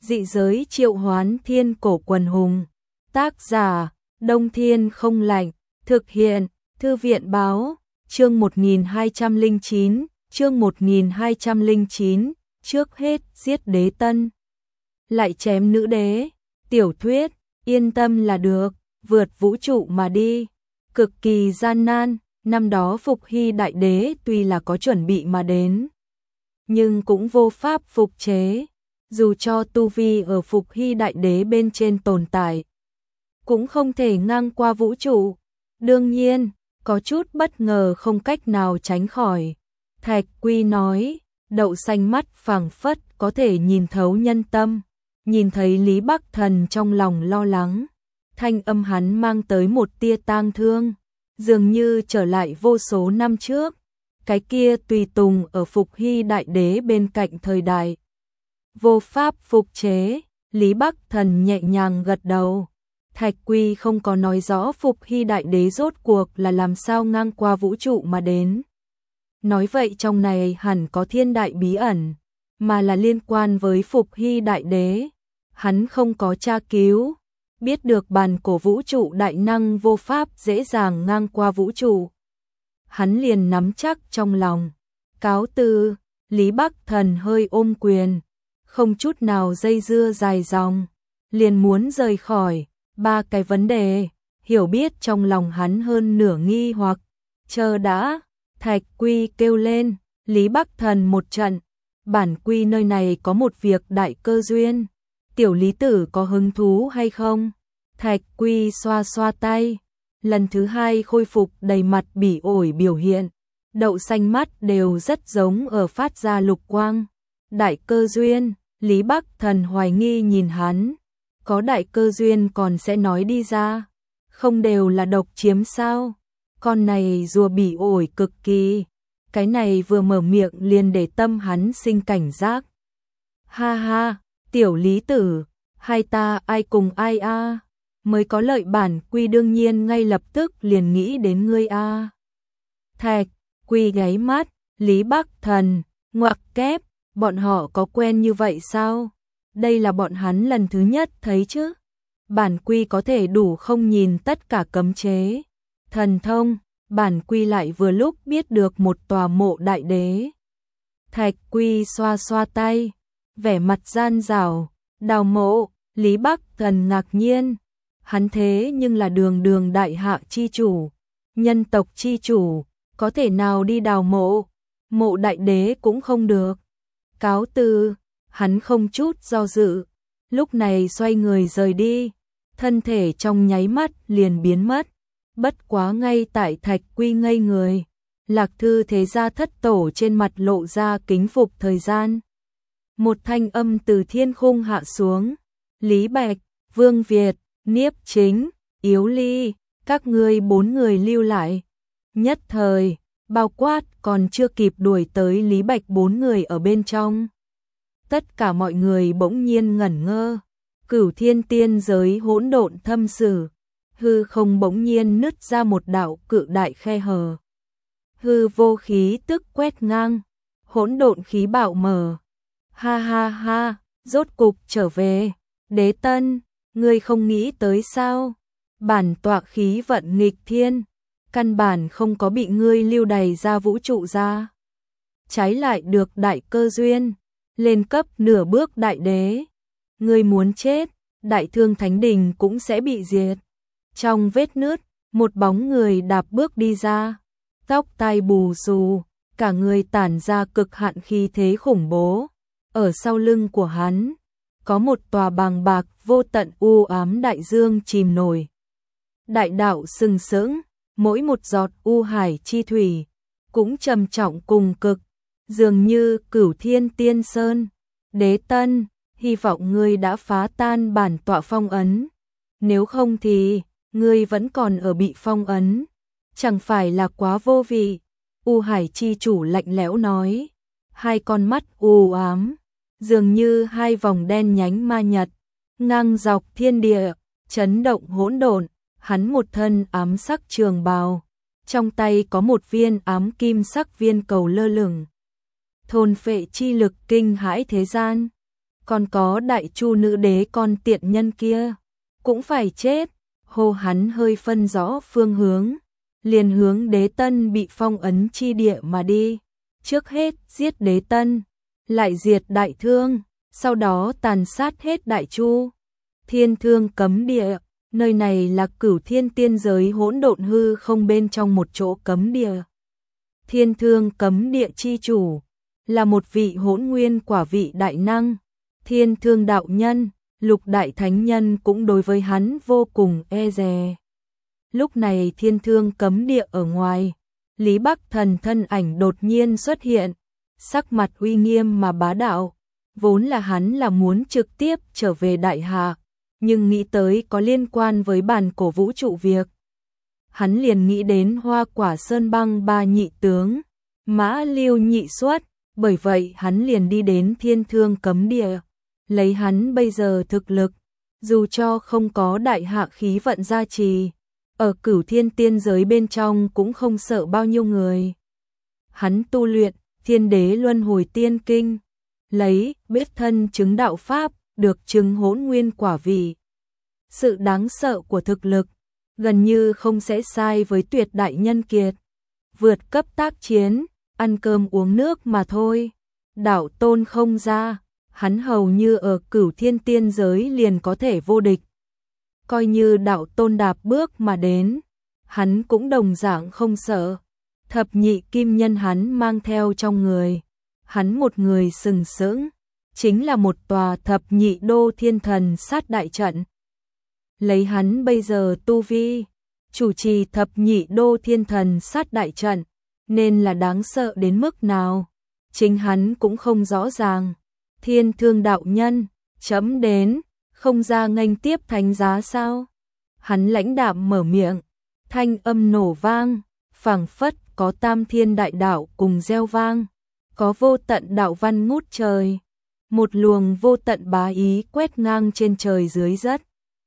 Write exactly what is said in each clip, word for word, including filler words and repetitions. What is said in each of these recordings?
Dị giới triệu hoán thiên cổ quần hùng. Tác giả, Đông Thiên Không Lạnh. Thực hiện, Thư viện Báo. Chương một nghìn hai trăm lẻ chín, chương một nghìn hai trăm lẻ chín, trước hết giết đế tân. Lại chém nữ đế. Tiểu thuyết, yên tâm là được, vượt vũ trụ mà đi. Cực kỳ gian nan, năm đó Phục Hy Đại Đế tuy là có chuẩn bị mà đến, nhưng cũng vô pháp phục chế. Dù cho tu vi ở Phục Hy Đại Đế bên trên tồn tại, cũng không thể ngang qua vũ trụ. Đương nhiên, có chút bất ngờ không cách nào tránh khỏi. Thạch Quy nói, đậu xanh mắt phảng phất có thể nhìn thấu nhân tâm. Nhìn thấy Lý Bắc Thần trong lòng lo lắng, thanh âm hắn mang tới một tia tang thương, dường như trở lại vô số năm trước, cái kia tùy tùng ở Phục Hy Đại Đế bên cạnh thời đại. Vô pháp phục chế. Lý Bắc Thần nhẹ nhàng gật đầu. Thạch Quy không có nói rõ Phục Hy Đại Đế rốt cuộc là làm sao ngang qua vũ trụ mà đến. Nói vậy trong này hẳn có thiên đại bí ẩn, mà là liên quan với Phục Hy Đại Đế. Hắn không có tra cứu, biết được bàn cổ vũ trụ đại năng vô pháp dễ dàng ngang qua vũ trụ. Hắn liền nắm chắc trong lòng. Cáo từ. Lý Bắc Thần hơi ôm quyền, không chút nào dây dưa dài dòng, liền muốn rời khỏi. Ba cái vấn đề, hiểu biết trong lòng hắn hơn nửa nghi hoặc. Chờ đã. Thạch Quy kêu lên. Lý Bắc Thần một trận. Bản Quy nơi này có một việc đại cơ duyên. Tiểu Lý Tử có hứng thú hay không? Thạch Quy xoa xoa tay, lần thứ hai khôi phục đầy mặt bỉ ổi biểu hiện. Đậu xanh mắt đều rất giống ở phát ra lục quang. Đại cơ duyên. Lý Bắc Thần hoài nghi nhìn hắn. Có đại cơ duyên còn sẽ nói đi ra, không đều là độc chiếm sao? Con này rùa bỉ ổi cực kỳ. Cái này vừa mở miệng liền để tâm hắn sinh cảnh giác. Ha ha, Tiểu Lý Tử, hai ta ai cùng ai a? À? Mới có lợi bản Quy đương nhiên ngay lập tức liền nghĩ đến ngươi a. À. Thạch Quy gáy mắt. Lý Bắc Thần ngoặc kép, bọn họ có quen như vậy sao? Đây là bọn hắn lần thứ nhất thấy chứ. Bản Quy có thể đủ không nhìn tất cả cấm chế thần thông, bản Quy lại vừa lúc biết được một tòa mộ đại đế. Thạch Quy xoa xoa tay, vẻ mặt gian dảo. Đào mộ. Lý Bắc Thần ngạc nhiên. Hắn thế nhưng là đường đường đại hạ chi chủ, nhân tộc chi chủ, có thể nào đi đào mộ? Mộ đại đế cũng không được. Cáo từ. Hắn không chút do dự, lúc này xoay người rời đi, thân thể trong nháy mắt liền biến mất. Bất quá ngay tại Thạch Quy ngây người, Lạc Thư Thế Gia thất tổ trên mặt lộ ra kính phục thời gian. Một thanh âm từ thiên khung hạ xuống. Lý Bạch, Vương Việt, Niếp Chính, Yếu Ly, các ngươi bốn người lưu lại. Nhất thời, bao quát còn chưa kịp đuổi tới Lý Bạch bốn người ở bên trong. Tất cả mọi người bỗng nhiên ngẩn ngơ. Cửu thiên tiên giới hỗn độn thâm sử, hư không bỗng nhiên nứt ra một đạo cự đại khe hở. Hư vô khí tức quét ngang, hỗn độn khí bạo mở. Ha ha ha, rốt cục trở về. Đế Tân, ngươi không nghĩ tới sao? Bản tọa khí vận nghịch thiên, căn bản không có bị ngươi lưu đày ra vũ trụ ra. Trái lại được đại cơ duyên, lên cấp nửa bước đại đế. Ngươi muốn chết, Đại Thương Thánh Đình cũng sẽ bị diệt. Trong vết nứt, một bóng người đạp bước đi ra, tóc tai bù xù, cả người tản ra cực hạn khí thế khủng bố. Ở sau lưng của hắn, có một tòa bàng bạc vô tận u ám đại dương chìm nổi. Đại đạo sừng sững, mỗi một giọt u hải chi thủy cũng trầm trọng cùng cực, dường như Cửu Thiên Tiên Sơn. Đế Tân, hy vọng ngươi đã phá tan bản tọa phong ấn. Nếu không thì, ngươi vẫn còn ở bị phong ấn. Chẳng phải là quá vô vị. U Hải chi chủ lạnh lẽo nói. Hai con mắt u ám, dường như hai vòng đen nhánh ma nhật, ngang dọc thiên địa, chấn động hỗn độn. Hắn một thân ám sắc trường bào, trong tay có một viên ám kim sắc viên cầu lơ lửng. Thôn phệ chi lực kinh hãi thế gian. còn có đại chu nữ đế con tiện nhân kia, cũng phải chết. Hô hắn hơi phân rõ phương hướng, liền hướng Đế Tân bị phong ấn chi địa mà đi. Trước hết giết Đế Tân, lại diệt Đại Thương, sau đó tàn sát hết Đại Chu. Thiên Thương cấm địa, nơi này là Cửu Thiên tiên giới hỗn độn hư không bên trong một chỗ cấm địa. Thiên Thương cấm địa chi chủ là một vị hỗn nguyên quả vị đại năng, Thiên Thương đạo nhân. Lục đại thánh nhân cũng đối với hắn vô cùng e dè. Lúc này Thiên Thương cấm địa ở ngoài, Lý Bắc Thần thân ảnh đột nhiên xuất hiện, sắc mặt uy nghiêm mà bá đạo. Vốn là hắn là muốn trực tiếp trở về đại hạ, nhưng nghĩ tới có liên quan với bản cổ vũ trụ việc. Hắn liền nghĩ đến Hoa Quả Sơn Băng ba nhị tướng, Mã Lưu nhị xuất, bởi vậy hắn liền đi đến Thiên Thương cấm địa. Lấy hắn bây giờ thực lực, dù cho không có đại hạ khí vận gia trì, ở Cửu Thiên tiên giới bên trong cũng không sợ bao nhiêu người. Hắn tu luyện Thiên Đế Luân Hồi Tiên Kinh, lấy biết thân chứng đạo pháp, được chứng hỗn nguyên quả vị. Sự đáng sợ của thực lực gần như không sẽ sai với tuyệt đại nhân kiệt. Vượt cấp tác chiến, ăn cơm uống nước mà thôi. Đạo tôn không ra, hắn hầu như ở Cửu Thiên tiên giới liền có thể vô địch. Coi như đạo tôn đạp bước mà đến, hắn cũng đồng dạng không sợ. Thập nhị kim nhân hắn mang theo trong người, hắn một người sừng sững, chính là một tòa thập nhị đô thiên thần sát đại trận. Lấy hắn bây giờ tu vi, chủ trì thập nhị đô thiên thần sát đại trận, nên là đáng sợ đến mức nào, chính hắn cũng không rõ ràng. Thiên Thương đạo nhân, chấm đến, không ra nghênh tiếp thánh giá sao? Hắn lãnh đạm mở miệng, thanh âm nổ vang, phảng phất có tam thiên đại đạo cùng reo vang, có vô tận đạo văn ngút trời, một luồng vô tận bá ý quét ngang trên trời dưới đất,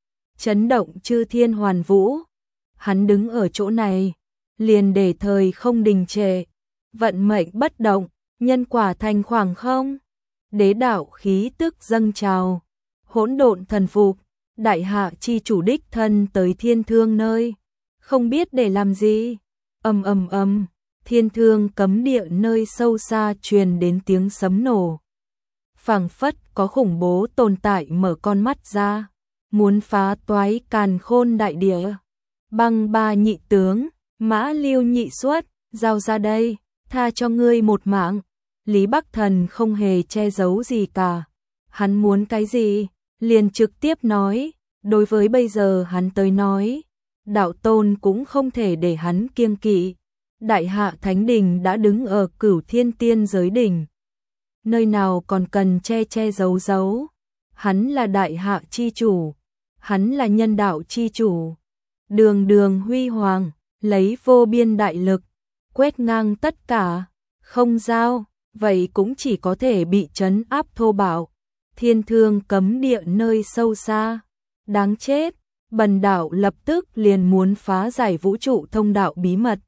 chấn động chư thiên hoàn vũ. Hắn đứng ở chỗ này, liền để thời không đình trệ, vận mệnh bất động, nhân quả thành khoảng không. Đế đạo khí tức dâng trào, hỗn độn thần phục, đại hạ chi chủ đích thân tới Thiên Thương nơi, không biết để làm gì. Ầm ầm ầm, Thiên Thương cấm địa nơi sâu xa truyền đến tiếng sấm nổ. Phảng phất có khủng bố tồn tại mở con mắt ra, muốn phá toái càn khôn đại địa. Băng ba nhị tướng, Mã Lưu nhị xuất, giao ra đây, tha cho ngươi một mạng. Lý Bắc Thần không hề che giấu gì cả. Hắn muốn cái gì, liền trực tiếp nói. Đối với bây giờ hắn tới nói, đạo tôn cũng không thể để hắn kiêng kỵ. Đại hạ thánh đình đã đứng ở Cửu Thiên tiên giới đỉnh, nơi nào còn cần che che giấu giấu. Hắn là đại hạ chi chủ, hắn là nhân đạo chi chủ, đường đường huy hoàng, lấy vô biên đại lực, quét ngang tất cả, không giao, vậy cũng chỉ có thể bị trấn áp thô bạo. Thiên Thương cấm địa nơi sâu xa, đáng chết, bần đạo lập tức liền muốn phá giải vũ trụ thông đạo bí mật.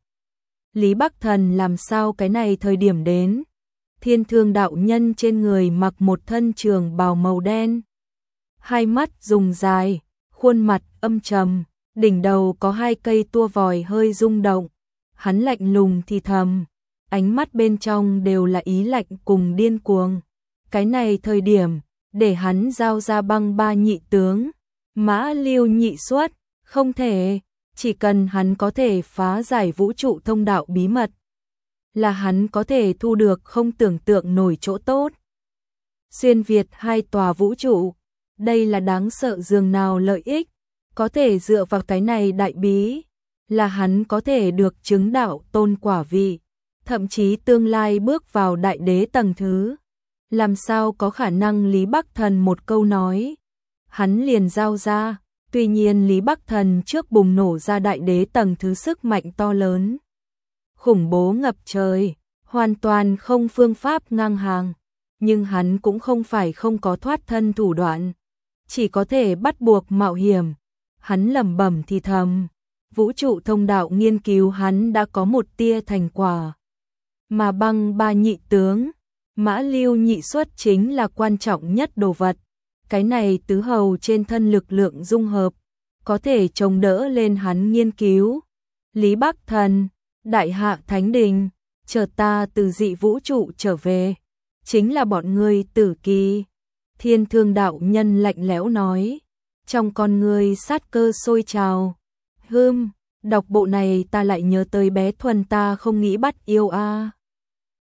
Lý Bắc Thần làm sao cái này thời điểm đến? Thiên Thương đạo nhân trên người mặc một thân trường bào màu đen, hai mắt dùng dài, khuôn mặt âm trầm, đỉnh đầu có hai cây tua vòi hơi rung động. Hắn lạnh lùng thì thầm, ánh mắt bên trong đều là ý lạnh cùng điên cuồng. Cái này thời điểm, để hắn giao ra băng ba nhị tướng, Mã Lưu nhị xuất, không thể, chỉ cần hắn có thể phá giải vũ trụ thông đạo bí mật, là hắn có thể thu được không tưởng tượng nổi chỗ tốt. Xuyên Việt hai tòa vũ trụ, đây là đáng sợ dường nào lợi ích, có thể dựa vào cái này đại bí, là hắn có thể được chứng đạo tôn quả vị, thậm chí tương lai bước vào đại đế tầng thứ. Làm sao có khả năng Lý Bắc Thần một câu nói, hắn liền giao ra. Tuy nhiên Lý Bắc Thần trước bùng nổ ra đại đế tầng thứ sức mạnh to lớn, khủng bố ngập trời, hoàn toàn không phương pháp ngang hàng, nhưng hắn cũng không phải không có thoát thân thủ đoạn, chỉ có thể bắt buộc mạo hiểm. Hắn lẩm bẩm thì thầm, vũ trụ thông đạo nghiên cứu hắn đã có một tia thành quả, mà băng ba nhị tướng, Mã Lưu nhị xuất chính là quan trọng nhất đồ vật. Cái này tứ hầu trên thân lực lượng dung hợp, có thể chống đỡ lên hắn nghiên cứu. Lý Bắc Thần, Đại Hạ Thánh Đình, chờ ta từ dị vũ trụ trở về, chính là bọn ngươi tử kỳ. Thiên Thương đạo nhân lạnh lẽo nói, trong con ngươi sát cơ sôi trào. Hừm, đọc bộ này ta lại nhớ tới bé Thuần ta không nghĩ bắt yêu a.